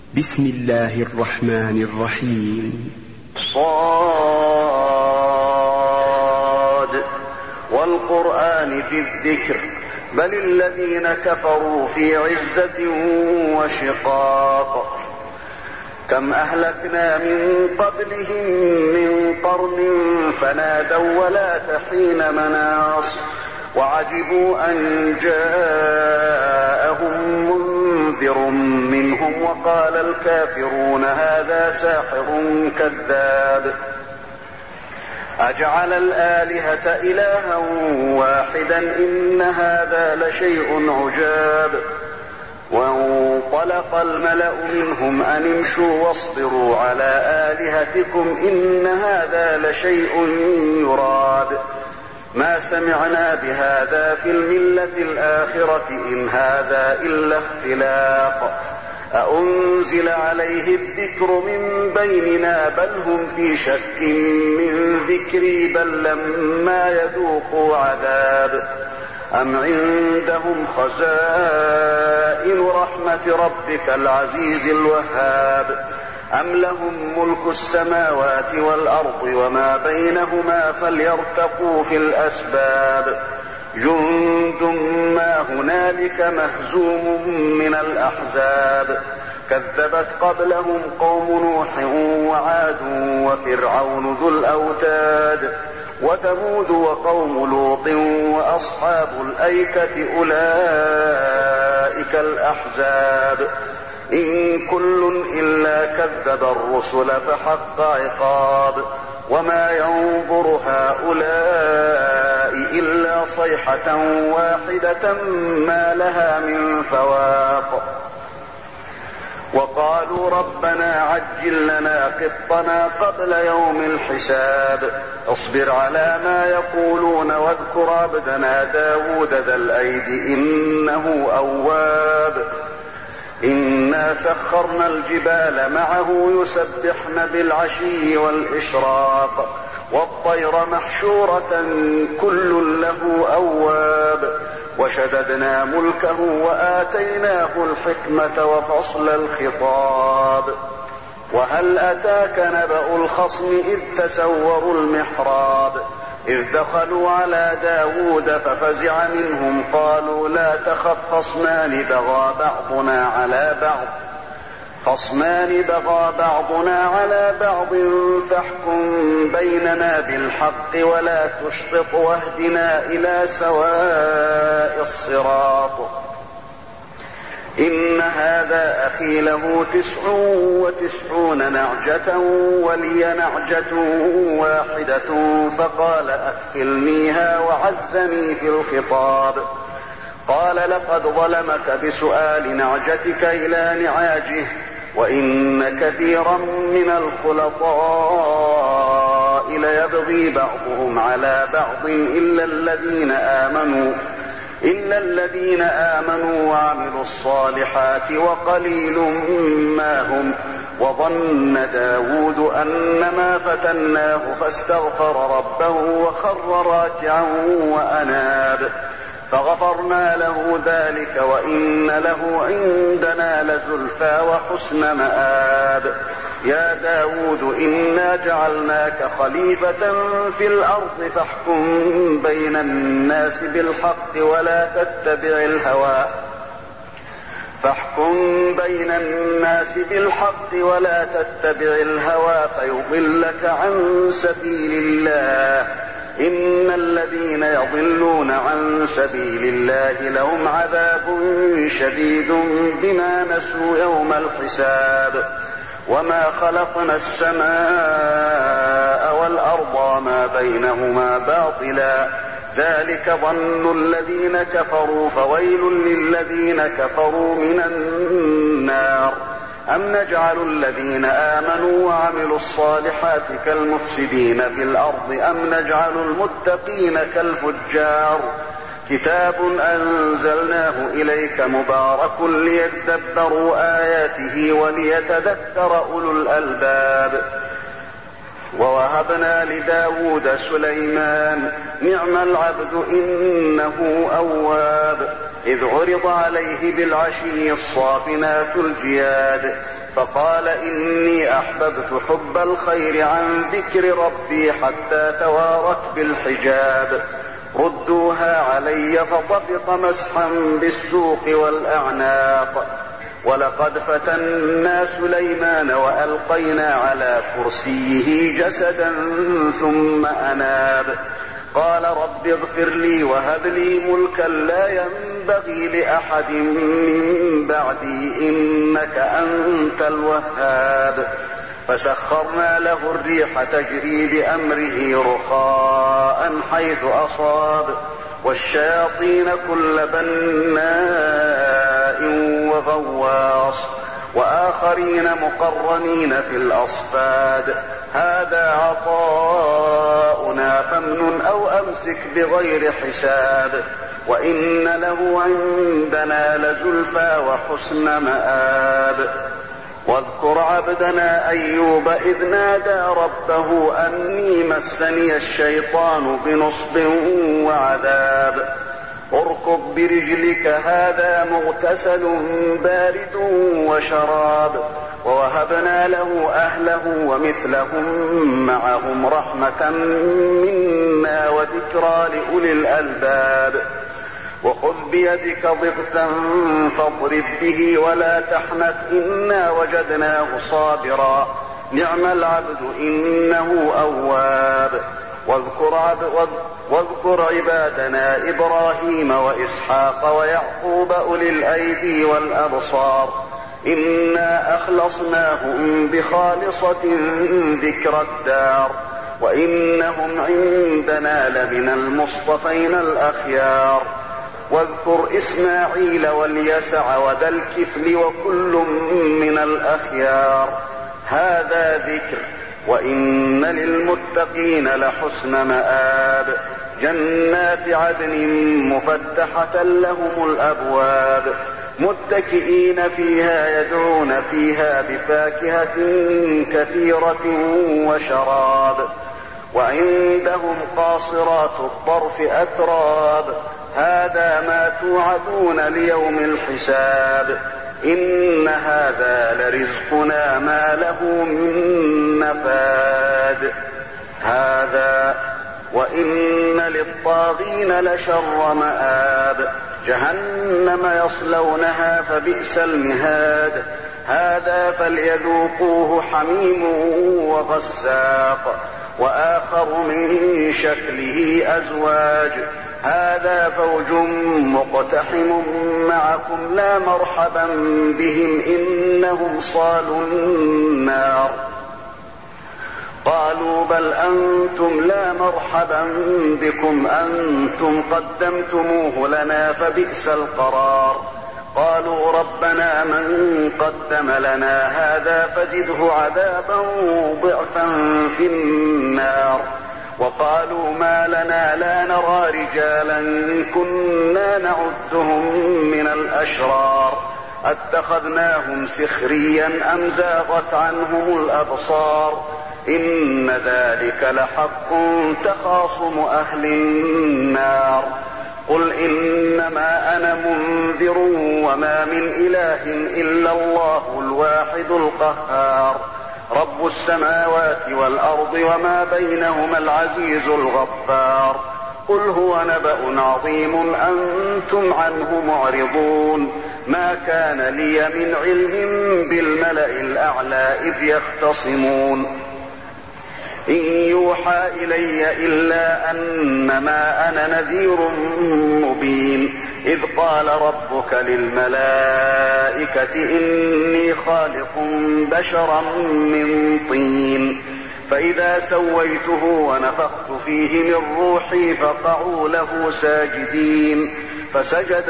بسم الله الرحمن الرحيم. صاد والقرآن ذي الذكر بل الذين كفروا في عزة وشقاق. كم أهلكنا من قبلهم من قرن فنادوا ولا حين مناص وعجبوا أن جاءهم منذر منهم وقال الكافرون هذا ساحر كذاب. أجعل الآلهة إلها واحدا إن هذا لشيء عجاب. وانطلق الملأ منهم أن امشوا واصبروا على آلهتكم إن هذا لشيء يراد. ما سمعنا بهذا في الملة الآخرة إن هذا إلا اختلاق. أأنزل عليه الذكر من بيننا بل هم في شك من ذكري بل لما يذوقوا عذاب. أم عندهم خزائن رحمة ربك العزيز الوهاب أم لهم ملك السماوات والأرض وما بينهما فليرتقوا في الأسباب. جند ما هنالك مهزوم من الأحزاب. كذبت قبلهم قوم نوح وعاد وفرعون ذو الأوتاد وثمود وقوم لوط وأصحاب الأيكة أولئك الأحزاب. إن كل إلا كذب الرسل فحق عقاب. وما ينظر هؤلاء إلا صيحة واحدة ما لها من فواق. وقالوا ربنا عجل لنا قطنا قبل يوم الحساب. اصبر على ما يقولون واذكر عبدنا داود ذا الأيد إنه أواب. إنا سخرنا الجبال معه يسبحن بالعشي والإشراق والطير محشورة كل له أواب. وشددنا ملكه وآتيناه الحكمة وفصل الخطاب. وهل أتاك نبأ الخصم إذ تسوروا المحراب إذ دخلوا على داود ففزع منهم قالوا لا تخف خصمان بغى بعضنا على بعض فاحكم بيننا بالحق ولا تشطط واهدنا إلى سواء الصراط. إن هذا أخي له 99 نعجة ولي نعجة واحدة فقال أكفلنيها وعزني في الخطاب. قال لقد ظلمك بسؤال نعجتك إلى نعاجه وإن كثيرا من الخلطاء ليبغي بعضهم على بعض إلا الذين آمنوا وعملوا الصالحات وقليل ما هم. وظن داود أنما فتناه فاستغفر ربه وخر راكعا وأناب فغفرنا له ذلك وإن له عندنا لزلفى وحسن مآب. يا داود إنا جعلناك خليفة في الأرض فاحكم بين الناس بالحق ولا تتبع الهوى فيضلك عن سبيل الله. إن الذين يضلون عن سبيل الله لهم عذاب شديد بما نسوا يوم الحساب. وما خلقنا السماء والأرض وما بينهما باطلا ذلك ظن الذين كفروا فويل للذين كفروا من النار. أم نجعل الذين آمنوا وعملوا الصالحات كالمفسدين في الأرض أم نجعل المتقين كالفجار. كتاب أنزلناه إليك مبارك ليدبروا آياته وليتذكر أولو الألباب. ووهبنا لداود سليمان نعم العبد إنه أواب. إذ عرض عليه بالعشي الصافنات الجياد فقال إني أحببت حب الخير عن ذكر ربي حتى توارت بالحجاب. ردوها علي. فطفق مسحا بالسوق والأعناق. ولقد فتنا سليمان وألقينا على كرسيه جسدا ثم أناب. قال رب اغفر لي وهب لي ملكا لا ينبغي لأحد من بعدي إنك أنت الوهاب. فسخرنا له الريح تجري بأمره رخاء حيث أصاب والشياطين كل بناء وغواص وآخرين مقرنين في الأصفاد. هذا عطاؤنا فامنن أو أمسك بغير حساب. وإن له عندنا لزلفى وحسن مآب. واذكر عبدنا أيوب إذ نادى ربه أني مسني الشيطان بنصب وعذاب. اركض برجلك هذا مغتسل بارد وشراب. ووهبنا له أهله ومثلهم معهم رحمة منا وذكرى لأولي الألباب. وخذ بيدك ضغثا فاضرب به ولا تحنث إنا وجدناه صابرا نعم العبد إنه أواب. واذكر عبادنا إبراهيم وإسحاق ويعقوب أولي الأيدي والأبصار إنا أخلصناهم بخالصة ذكر الدار وإنهم عندنا لمن المصطفين الأخيار. واذكر إسماعيل واليسع وذا الكفل وكل من الأخيار. هذا ذكر وإن للمتقين لحسن مآب. جنات عدن مفتحة لهم الأبواب متكئين فيها يدعون فيها بفاكهة كثيرة وشراب. وعندهم قاصرات الطرف أتراب. هذا ما توعدون ليوم الحساب. إن هذا لرزقنا ما له من نفاد. هذا وإن للطاغين لشر مآب. جهنم يصلونها فبئس المهاد. هذا فليذوقوه حميم وغساق وآخر من شكله أزواج. هذا فوج مقتحم معكم لا مرحبا بهم إنهم صالوا النار. قالوا بل أنتم لا مرحبا بكم أنتم قدمتموه لنا فبئس القرار. قالوا ربنا من قدم لنا هذا فزده عذابا ضعفا في النار. وقالوا ما لنا لا نرى رجالا كنا نعدهم من الأشرار أتخذناهم سخريا أم زاغت عنهم الأبصار. إن ذلك لحق تخاصم أهل النار. قل إنما أنا منذر وما من إله إلا الله الواحد القهار. رب السماوات والأرض وما بينهما العزيز الغفار. قل هو نبأ عظيم أنتم عنه معرضون. ما كان لي من علم بالملأ الأعلى إذ يختصمون. إن يوحى إلي إلا أنما أنا نذير مبين. إذ قال ربك للملائكة إني خالق بشرا من طين فإذا سويته ونفخت فيه من روحي فقعوا له ساجدين. فسجد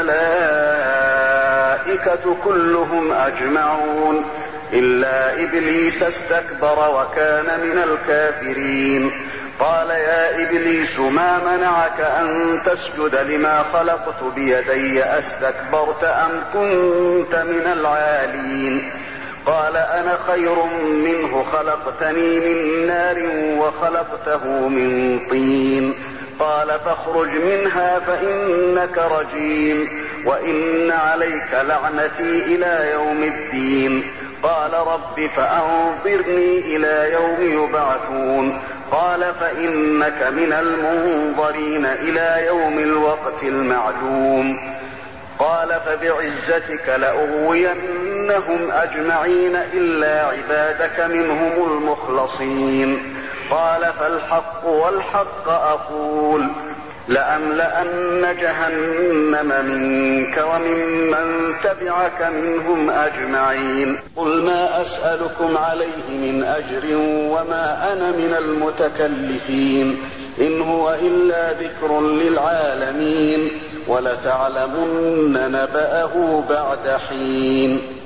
الملائكة كلهم أجمعون إلا إبليس استكبر وكان من الكافرين. قال يا إبليس ما منعك أن تسجد لما خلقت بيدي أستكبرت أم كنت من العالين. قال أنا خير منه خلقتني من نار وخلقته من طين. قال فاخرج منها فإنك رجيم وإن عليك لعنتي إلى يوم الدين. قال قال رب فأنظرني إلى يوم يبعثون قال فإنك من المنظرين إلى يوم الوقت المعلوم قال فبعزتك لأغوينهم أجمعين إلا عبادك منهم المخلصين قال فالحق والحق أقول لأملأن جهنم منك وممن تبعك منهم أجمعين قل ما أسألكم عليه من أجر وما أنا من المتكلفين إن هو إلا ذكر للعالمين ولتعلمن نبأه بعد حين